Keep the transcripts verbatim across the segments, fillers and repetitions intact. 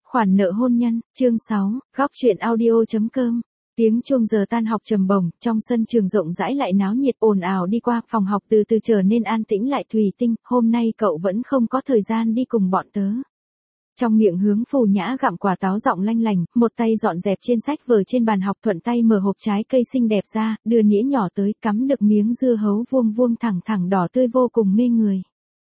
Khoản nợ hôn nhân, chương sáu, góc truyện audio.com. Tiếng chuông giờ tan học trầm bổng, trong sân trường rộng rãi lại náo nhiệt ồn ào đi qua, phòng học từ từ trở nên an tĩnh lại. Thùy Tinh, hôm nay cậu vẫn không có thời gian đi cùng bọn tớ. Trong miệng Hướng Phù Nhã gặm quả táo giọng lanh lành, một tay dọn dẹp trên sách vở trên bàn học, thuận tay mở hộp trái cây xinh đẹp ra, đưa nĩa nhỏ tới, cắm được miếng dưa hấu vuông vuông thẳng thẳng đỏ tươi vô cùng mê người.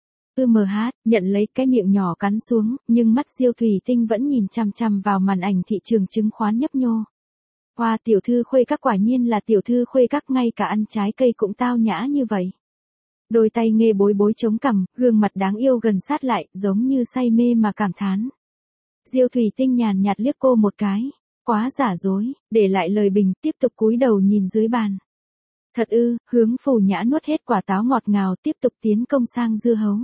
Ư mờ hát, nhận lấy cái miệng nhỏ cắn xuống, nhưng mắt Diêu Thùy Tinh vẫn nhìn chằm chằm vào màn ảnh thị trường chứng khoán nhấp nhô. Hoa tiểu thư Khuê Các, quả nhiên là tiểu thư Khuê Các, ngay cả ăn trái cây cũng tao nhã như vậy. Đôi tay Nghê Bối Bối chống cằm, gương mặt đáng yêu gần sát lại, giống như say mê mà cảm thán. Diêu Thùy Tinh nhàn nhạt liếc cô một cái, quá giả dối, để lại lời bình, tiếp tục cúi đầu nhìn dưới bàn. Thật ư? Hướng Phù Nhã nuốt hết quả táo ngọt ngào, tiếp tục tiến công sang dưa hấu.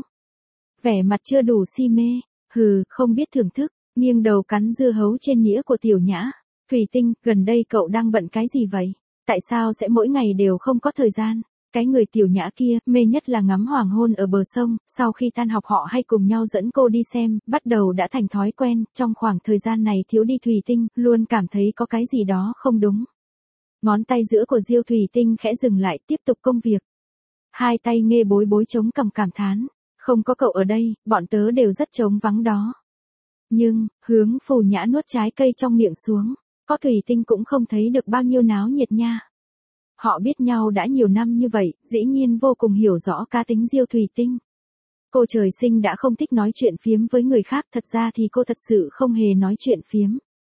Vẻ mặt chưa đủ si mê, hừ, không biết thưởng thức, nghiêng đầu cắn dưa hấu trên nĩa của Tiểu Nhã. Thùy Tinh, gần đây cậu đang bận cái gì vậy? Tại sao sẽ mỗi ngày đều không có thời gian? Cái người Tiểu Nhã kia, mê nhất là ngắm hoàng hôn ở bờ sông, sau khi tan học họ hay cùng nhau dẫn cô đi xem, bắt đầu đã thành thói quen, trong khoảng thời gian này thiếu đi Thùy Tinh, luôn cảm thấy có cái gì đó không đúng. Ngón tay giữa của Diêu Thùy Tinh khẽ dừng lại, tiếp tục công việc. Hai tay Nghê Bối Bối chống cằm cảm thán. Không có cậu ở đây, bọn tớ đều rất trống vắng đó. Nhưng, Hướng Phù Nhã nuốt trái cây trong miệng xuống, có Thùy Tinh cũng không thấy được bao nhiêu náo nhiệt nha. Họ biết nhau đã nhiều năm như vậy, dĩ nhiên vô cùng hiểu rõ cá tính Diêu Thùy Tinh. Cô trời sinh đã không thích nói chuyện phiếm với người khác, thật ra thì cô thật sự không hề nói chuyện phiếm.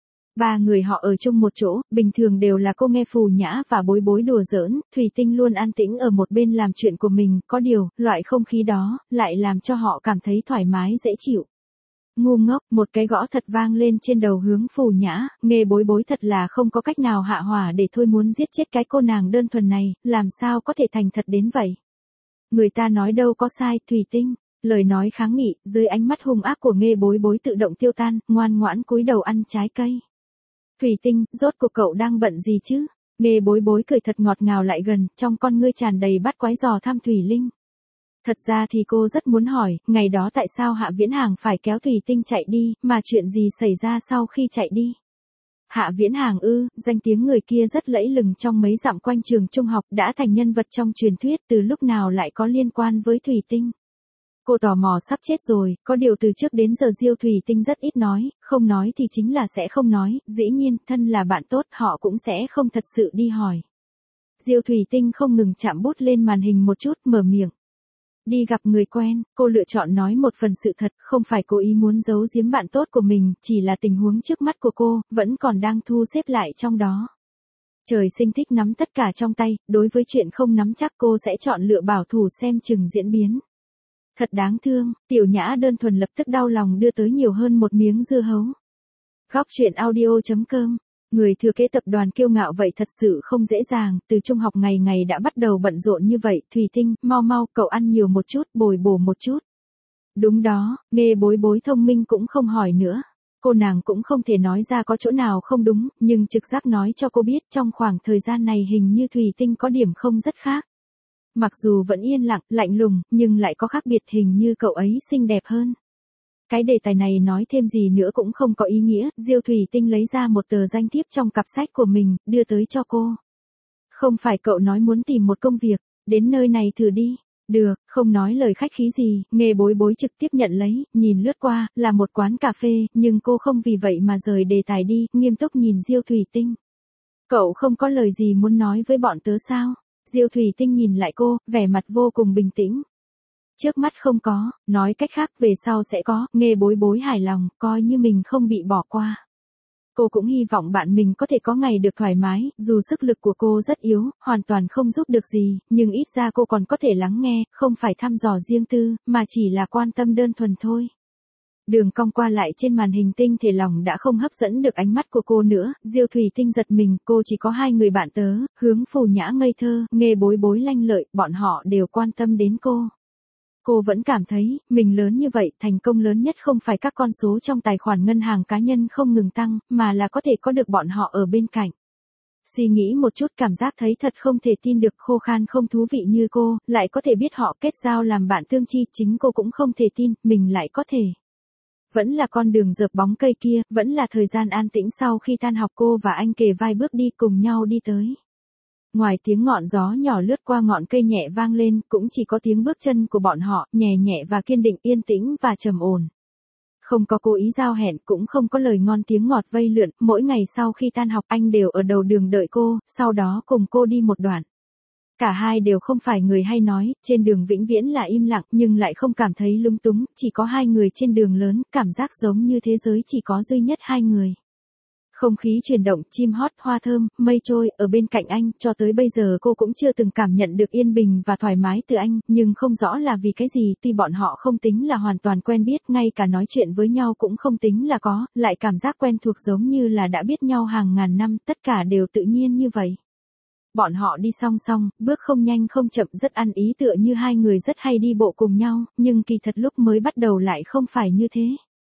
Ba người họ ở chung một chỗ, bình thường đều là cô nghe Phù Nhã và Bối Bối đùa giỡn, Thùy Tinh luôn an tĩnh ở một bên làm chuyện của mình, có điều, loại không khí đó, lại làm cho họ cảm thấy thoải mái dễ chịu. Ngu ngốc, một cái gõ thật vang lên trên đầu Hướng Phù Nhã, Nghê Bối Bối thật là không có cách nào hạ hỏa để thôi muốn giết chết cái cô nàng đơn thuần này, làm sao có thể thành thật đến vậy. Người ta nói đâu có sai, Thùy Tinh. Lời nói kháng nghị, dưới ánh mắt hung ác của Nghê Bối Bối tự động tiêu tan, ngoan ngoãn cúi đầu ăn trái cây. Thùy Tinh, rốt cuộc cậu đang bận gì chứ? Nghê Bối Bối cười thật ngọt ngào lại gần, trong con ngươi tràn đầy bắt quái dò thăm Thùy Linh. Thật ra thì cô rất muốn hỏi, ngày đó tại sao Hạ Viễn Hàng phải kéo Thùy Tinh chạy đi, mà chuyện gì xảy ra sau khi chạy đi? Hạ Viễn Hàng ư, danh tiếng người kia rất lẫy lừng trong mấy dặm quanh trường trung học, đã thành nhân vật trong truyền thuyết, từ lúc nào lại có liên quan với Thùy Tinh? Cô tò mò sắp chết rồi, có điều từ trước đến giờ Diêu Thùy Tinh rất ít nói, không nói thì chính là sẽ không nói, dĩ nhiên, thân là bạn tốt họ cũng sẽ không thật sự đi hỏi. Diêu Thùy Tinh không ngừng chạm bút lên màn hình một chút, mở miệng. Đi gặp người quen, cô lựa chọn nói một phần sự thật, không phải cố ý muốn giấu giếm bạn tốt của mình, chỉ là tình huống trước mắt của cô, vẫn còn đang thu xếp lại trong đó. Trời sinh thích nắm tất cả trong tay, đối với chuyện không nắm chắc cô sẽ chọn lựa bảo thủ xem chừng diễn biến. Thật đáng thương, Tiểu Nhã đơn thuần lập tức đau lòng đưa tới nhiều hơn một miếng dưa hấu. Góc truyện audio.com. Người thừa kế tập đoàn kiêu ngạo vậy thật sự không dễ dàng, từ trung học ngày ngày đã bắt đầu bận rộn như vậy, Thùy Tinh, mau mau, cậu ăn nhiều một chút, bồi bổ một chút. Đúng đó, Nghê Bối Bối thông minh cũng không hỏi nữa. Cô nàng cũng không thể nói ra có chỗ nào không đúng, nhưng trực giác nói cho cô biết trong khoảng thời gian này hình như Thùy Tinh có điểm không rất khác. Mặc dù vẫn yên lặng, lạnh lùng, nhưng lại có khác biệt, hình như cậu ấy xinh đẹp hơn. Cái đề tài này nói thêm gì nữa cũng không có ý nghĩa, Diêu Thùy Tinh lấy ra một tờ danh thiếp trong cặp sách của mình, đưa tới cho cô. Không phải cậu nói muốn tìm một công việc, đến nơi này thử đi. Được, không nói lời khách khí gì, Nghê Bối Bối trực tiếp nhận lấy, nhìn lướt qua, là một quán cà phê, nhưng cô không vì vậy mà rời đề tài đi, nghiêm túc nhìn Diêu Thùy Tinh. Cậu không có lời gì muốn nói với bọn tớ sao? Diêu Thùy Tinh nhìn lại cô, vẻ mặt vô cùng bình tĩnh. Trước mắt không có, nói cách khác về sau sẽ có, Nghê Bối Bối hài lòng, coi như mình không bị bỏ qua. Cô cũng hy vọng bạn mình có thể có ngày được thoải mái, dù sức lực của cô rất yếu, hoàn toàn không giúp được gì, nhưng ít ra cô còn có thể lắng nghe, không phải thăm dò riêng tư, mà chỉ là quan tâm đơn thuần thôi. Đường cong qua lại trên màn hình tinh thể lòng đã không hấp dẫn được ánh mắt của cô nữa, Diêu Thùy Tinh giật mình, cô chỉ có hai người bạn tớ, Hướng Phù Nhã ngây thơ, Nghê Bối Bối lanh lợi, bọn họ đều quan tâm đến cô. Cô vẫn cảm thấy, mình lớn như vậy, thành công lớn nhất không phải các con số trong tài khoản ngân hàng cá nhân không ngừng tăng, mà là có thể có được bọn họ ở bên cạnh. Suy nghĩ một chút cảm giác thấy thật không thể tin được, khô khan không thú vị như cô, lại có thể biết họ kết giao làm bạn tương chi, chính cô cũng không thể tin, mình lại có thể. vẫn là con đường dợp bóng cây kia, vẫn là thời gian an tĩnh sau khi tan học cô và anh kề vai bước đi cùng nhau đi tới. Ngoài tiếng ngọn gió nhỏ lướt qua ngọn cây nhẹ vang lên, cũng chỉ có tiếng bước chân của bọn họ, nhẹ nhẹ và kiên định, yên tĩnh và trầm ổn. Không có cố ý giao hẹn, cũng không có lời ngon tiếng ngọt vây lượn, mỗi ngày sau khi tan học anh đều ở đầu đường đợi cô, sau đó cùng cô đi một đoạn. Cả hai đều không phải người hay nói, trên đường vĩnh viễn là im lặng nhưng lại không cảm thấy lung túng, chỉ có hai người trên đường lớn, cảm giác giống như thế giới chỉ có duy nhất hai người. Không khí chuyển động, chim hót, hoa thơm, mây trôi, ở bên cạnh anh, cho tới bây giờ cô cũng chưa từng cảm nhận được yên bình và thoải mái từ anh, nhưng không rõ là vì cái gì, tuy bọn họ không tính là hoàn toàn quen biết, ngay cả nói chuyện với nhau cũng không tính là có, lại cảm giác quen thuộc giống như là đã biết nhau hàng ngàn năm, tất cả đều tự nhiên như vậy. Bọn họ đi song song, bước không nhanh không chậm, rất ăn ý, tựa như hai người rất hay đi bộ cùng nhau, nhưng kỳ thật lúc mới bắt đầu lại không phải như thế.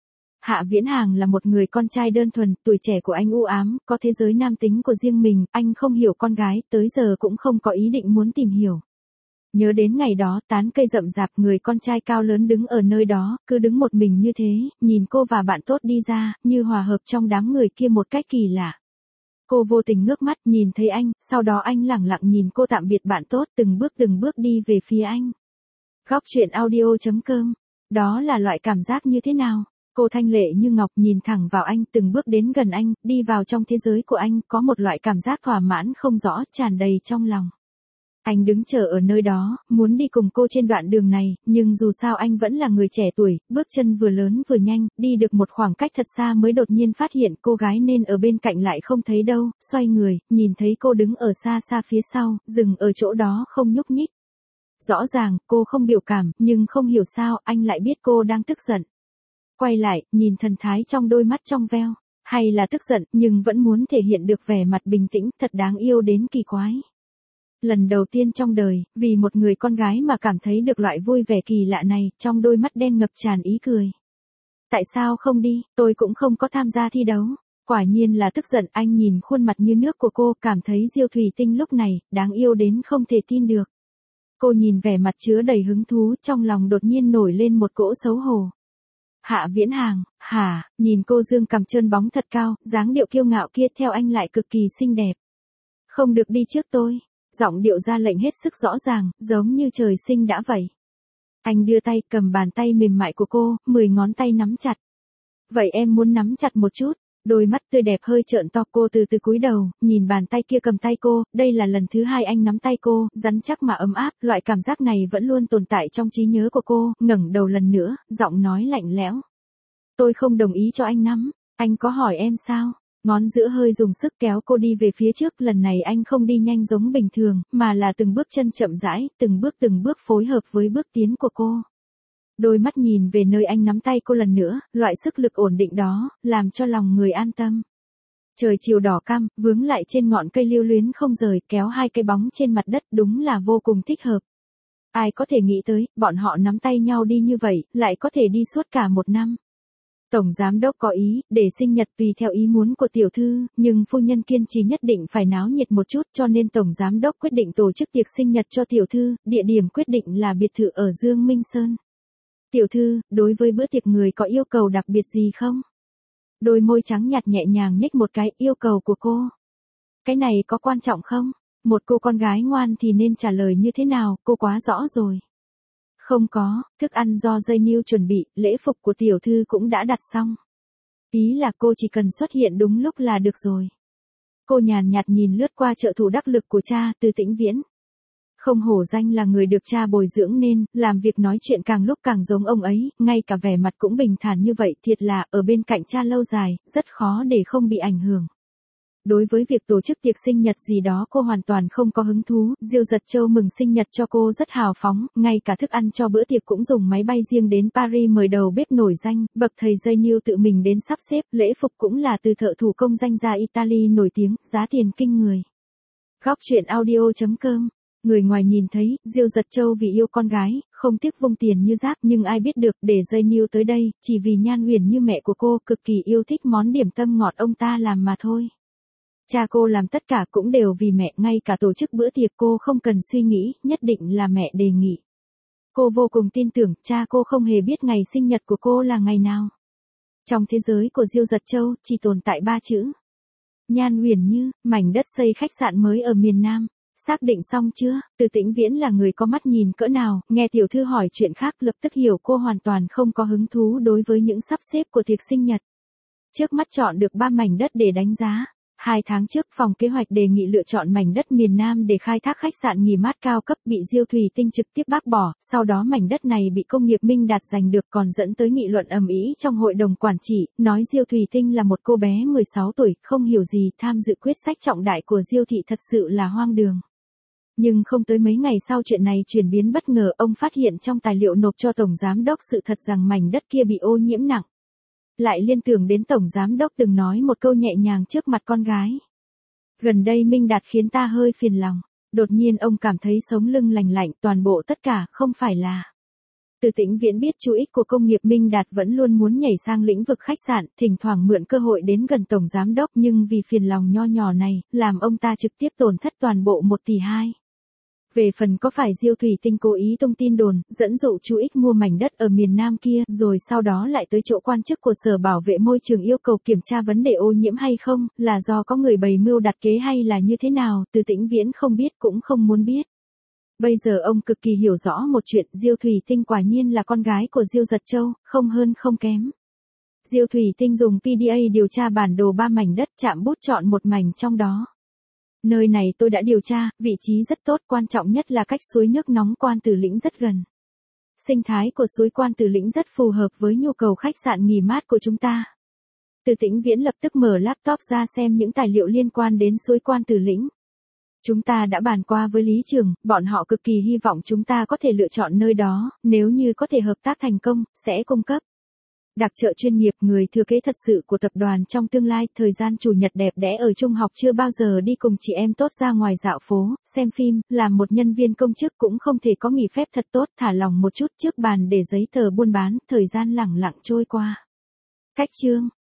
Hạ Viễn Hàng là một người con trai đơn thuần, tuổi trẻ của anh u ám, có thế giới nam tính của riêng mình, anh không hiểu con gái, tới giờ cũng không có ý định muốn tìm hiểu. Nhớ đến ngày đó, tán cây rậm rạp, người con trai cao lớn đứng ở nơi đó, cứ đứng một mình như thế, nhìn cô và bạn tốt đi ra, như hòa hợp trong đám người kia một cách kỳ lạ. Cô vô tình ngước mắt nhìn thấy anh, sau đó anh lẳng lặng nhìn cô tạm biệt bạn tốt, từng bước từng bước đi về phía anh. Góc truyện audio chấm com. Đó là loại cảm giác như thế nào? Cô thanh lệ như ngọc nhìn thẳng vào anh, từng bước đến gần anh, đi vào trong thế giới của anh, có một loại cảm giác thỏa mãn không rõ, tràn đầy trong lòng. Anh đứng chờ ở nơi đó, muốn đi cùng cô trên đoạn đường này, nhưng dù sao anh vẫn là người trẻ tuổi, bước chân vừa lớn vừa nhanh, đi được một khoảng cách thật xa mới đột nhiên phát hiện cô gái nên ở bên cạnh lại không thấy đâu, xoay người, nhìn thấy cô đứng ở xa xa phía sau, dừng ở chỗ đó không nhúc nhích. Rõ ràng, cô không biểu cảm, nhưng không hiểu sao, anh lại biết cô đang tức giận. Quay lại, nhìn thần thái trong đôi mắt trong veo, hay là tức giận, nhưng vẫn muốn thể hiện được vẻ mặt bình tĩnh, thật đáng yêu đến kỳ quái. Lần đầu tiên trong đời, vì một người con gái mà cảm thấy được loại vui vẻ kỳ lạ này, trong đôi mắt đen ngập tràn ý cười. Tại sao không đi, tôi cũng không có tham gia thi đấu. Quả nhiên là tức giận, anh nhìn khuôn mặt như nước của cô, cảm thấy Diêu Thủy Tinh lúc này, đáng yêu đến không thể tin được. Cô nhìn vẻ mặt chứa đầy hứng thú, trong lòng đột nhiên nổi lên một cỗ xấu hổ. Hạ Viễn Hàng, hả, nhìn cô dương cằm trơn bóng thật cao, dáng điệu kiêu ngạo kia theo anh lại cực kỳ xinh đẹp. Không được đi trước tôi. Giọng điệu ra lệnh hết sức rõ ràng, giống như trời sinh đã vậy. Anh đưa tay cầm bàn tay mềm mại của cô, mười ngón tay nắm chặt. Vậy em muốn nắm chặt một chút. Đôi mắt tươi đẹp hơi trợn to, cô từ từ cúi đầu, nhìn bàn tay kia cầm tay cô, đây là lần thứ hai anh nắm tay cô, rắn chắc mà ấm áp, loại cảm giác này vẫn luôn tồn tại trong trí nhớ của cô, ngẩng đầu lần nữa, giọng nói lạnh lẽo. Tôi không đồng ý cho anh nắm, anh có hỏi em sao? Ngón giữa hơi dùng sức kéo cô đi về phía trước, lần này anh không đi nhanh giống bình thường, mà là từng bước chân chậm rãi, từng bước từng bước phối hợp với bước tiến của cô. Đôi mắt nhìn về nơi anh nắm tay cô lần nữa, loại sức lực ổn định đó, làm cho lòng người an tâm. Trời chiều đỏ cam, vướng lại trên ngọn cây lưu luyến không rời, kéo hai cái bóng trên mặt đất, đúng là vô cùng thích hợp. Ai có thể nghĩ tới, bọn họ nắm tay nhau đi như vậy, lại có thể đi suốt cả một năm. Tổng giám đốc có ý, để sinh nhật tùy theo ý muốn của tiểu thư, nhưng phu nhân kiên trì nhất định phải náo nhiệt một chút, cho nên tổng giám đốc quyết định tổ chức tiệc sinh nhật cho tiểu thư, địa điểm quyết định là biệt thự ở Dương Minh Sơn. Tiểu thư, đối với bữa tiệc người có yêu cầu đặc biệt gì không? Đôi môi trắng nhạt nhẹ nhàng nhếch một cái, yêu cầu của cô. Cái này có quan trọng không? Một cô con gái ngoan thì nên trả lời như thế nào, cô quá rõ rồi. Không có, thức ăn do dây niu chuẩn bị, lễ phục của tiểu thư cũng đã đặt xong. Ý là cô chỉ cần xuất hiện đúng lúc là được rồi. Cô nhàn nhạt nhìn lướt qua trợ thủ đắc lực của cha, Từ Tĩnh Viễn. Không hổ danh là người được cha bồi dưỡng nên, làm việc nói chuyện càng lúc càng giống ông ấy, ngay cả vẻ mặt cũng bình thản như vậy, thiệt là, ở bên cạnh cha lâu dài, rất khó để không bị ảnh hưởng. Đối với việc tổ chức tiệc sinh nhật gì đó cô hoàn toàn không có hứng thú, Diêu Giật Châu mừng sinh nhật cho cô rất hào phóng, ngay cả thức ăn cho bữa tiệc cũng dùng máy bay riêng đến Paris mời đầu bếp nổi danh, bậc thầy dây niu tự mình đến sắp xếp, lễ phục cũng là từ thợ thủ công danh gia Italy nổi tiếng, giá tiền kinh người. Góc truyện audio chấm com. Người ngoài nhìn thấy, Diêu Giật Châu vì yêu con gái, không tiếc vung tiền như rác, nhưng ai biết được, để dây niu tới đây, chỉ vì Nhan Huyền như mẹ của cô, cực kỳ yêu thích món điểm tâm ngọt ông ta làm mà thôi. Cha cô làm tất cả cũng đều vì mẹ, ngay cả tổ chức bữa tiệc cô không cần suy nghĩ, nhất định là mẹ đề nghị. Cô vô cùng tin tưởng, cha cô không hề biết ngày sinh nhật của cô là ngày nào. Trong thế giới của Diêu Giật Châu, chỉ tồn tại ba chữ. Nhan Uyển Như, mảnh đất xây khách sạn mới ở miền Nam. Xác định xong chưa? Từ Tĩnh Viễn là người có mắt nhìn cỡ nào, nghe tiểu thư hỏi chuyện khác lập tức hiểu cô hoàn toàn không có hứng thú đối với những sắp xếp của tiệc sinh nhật. Trước mắt chọn được ba mảnh đất để đánh giá. Hai tháng trước phòng kế hoạch đề nghị lựa chọn mảnh đất miền Nam để khai thác khách sạn nghỉ mát cao cấp bị Diêu Thủy Tinh trực tiếp bác bỏ, sau đó mảnh đất này bị Công nghiệp Minh Đạt giành được còn dẫn tới nghị luận ầm ĩ trong hội đồng quản trị, nói Diêu Thủy Tinh là một cô bé mười sáu tuổi, không hiểu gì, tham dự quyết sách trọng đại của Diêu thị thật sự là hoang đường. Nhưng không tới mấy ngày sau chuyện này chuyển biến bất ngờ, ông phát hiện trong tài liệu nộp cho Tổng Giám đốc sự thật rằng mảnh đất kia bị ô nhiễm nặng. Lại liên tưởng đến Tổng Giám đốc từng nói một câu nhẹ nhàng trước mặt con gái. Gần đây Minh Đạt khiến ta hơi phiền lòng. Đột nhiên ông cảm thấy sống lưng lành lạnh, toàn bộ tất cả không phải là. Từ Tĩnh Viễn biết chú ích của công nghiệp Minh Đạt vẫn luôn muốn nhảy sang lĩnh vực khách sạn, thỉnh thoảng mượn cơ hội đến gần Tổng Giám đốc nhưng vì phiền lòng nho nhỏ này, làm ông ta trực tiếp tổn thất toàn bộ một tỷ hai. Về phần có phải Diêu Thủy Tinh cố ý tung tin đồn, dẫn dụ chú Ích mua mảnh đất ở miền Nam kia, rồi sau đó lại tới chỗ quan chức của Sở Bảo vệ Môi trường yêu cầu kiểm tra vấn đề ô nhiễm hay không, là do có người bày mưu đặt kế hay là như thế nào, Từ Tĩnh Viễn không biết cũng không muốn biết. Bây giờ ông cực kỳ hiểu rõ một chuyện, Diêu Thủy Tinh quả nhiên là con gái của Diêu Giật Châu, không hơn không kém. Diêu Thủy Tinh dùng pê đê a điều tra bản đồ ba mảnh đất, chạm bút chọn một mảnh trong đó. Nơi này tôi đã điều tra, vị trí rất tốt, quan trọng nhất là cách suối nước nóng Quan Tử Lĩnh rất gần. Sinh thái của suối Quan Tử Lĩnh rất phù hợp với nhu cầu khách sạn nghỉ mát của chúng ta. Từ Tĩnh Viễn lập tức mở laptop ra xem những tài liệu liên quan đến suối Quan Tử Lĩnh. Chúng ta đã bàn qua với Lý Trường, bọn họ cực kỳ hy vọng chúng ta có thể lựa chọn nơi đó, nếu như có thể hợp tác thành công, sẽ cung cấp đặc trợ chuyên nghiệp, người thừa kế thật sự của tập đoàn trong tương lai. Thời gian chủ nhật đẹp đẽ ở trung học, chưa bao giờ đi cùng chị em tốt ra ngoài dạo phố, xem phim, làm một nhân viên công chức cũng không thể có nghỉ phép thật tốt, thả lỏng một chút trước bàn để giấy tờ buôn bán, thời gian lẳng lặng trôi qua. Cách chương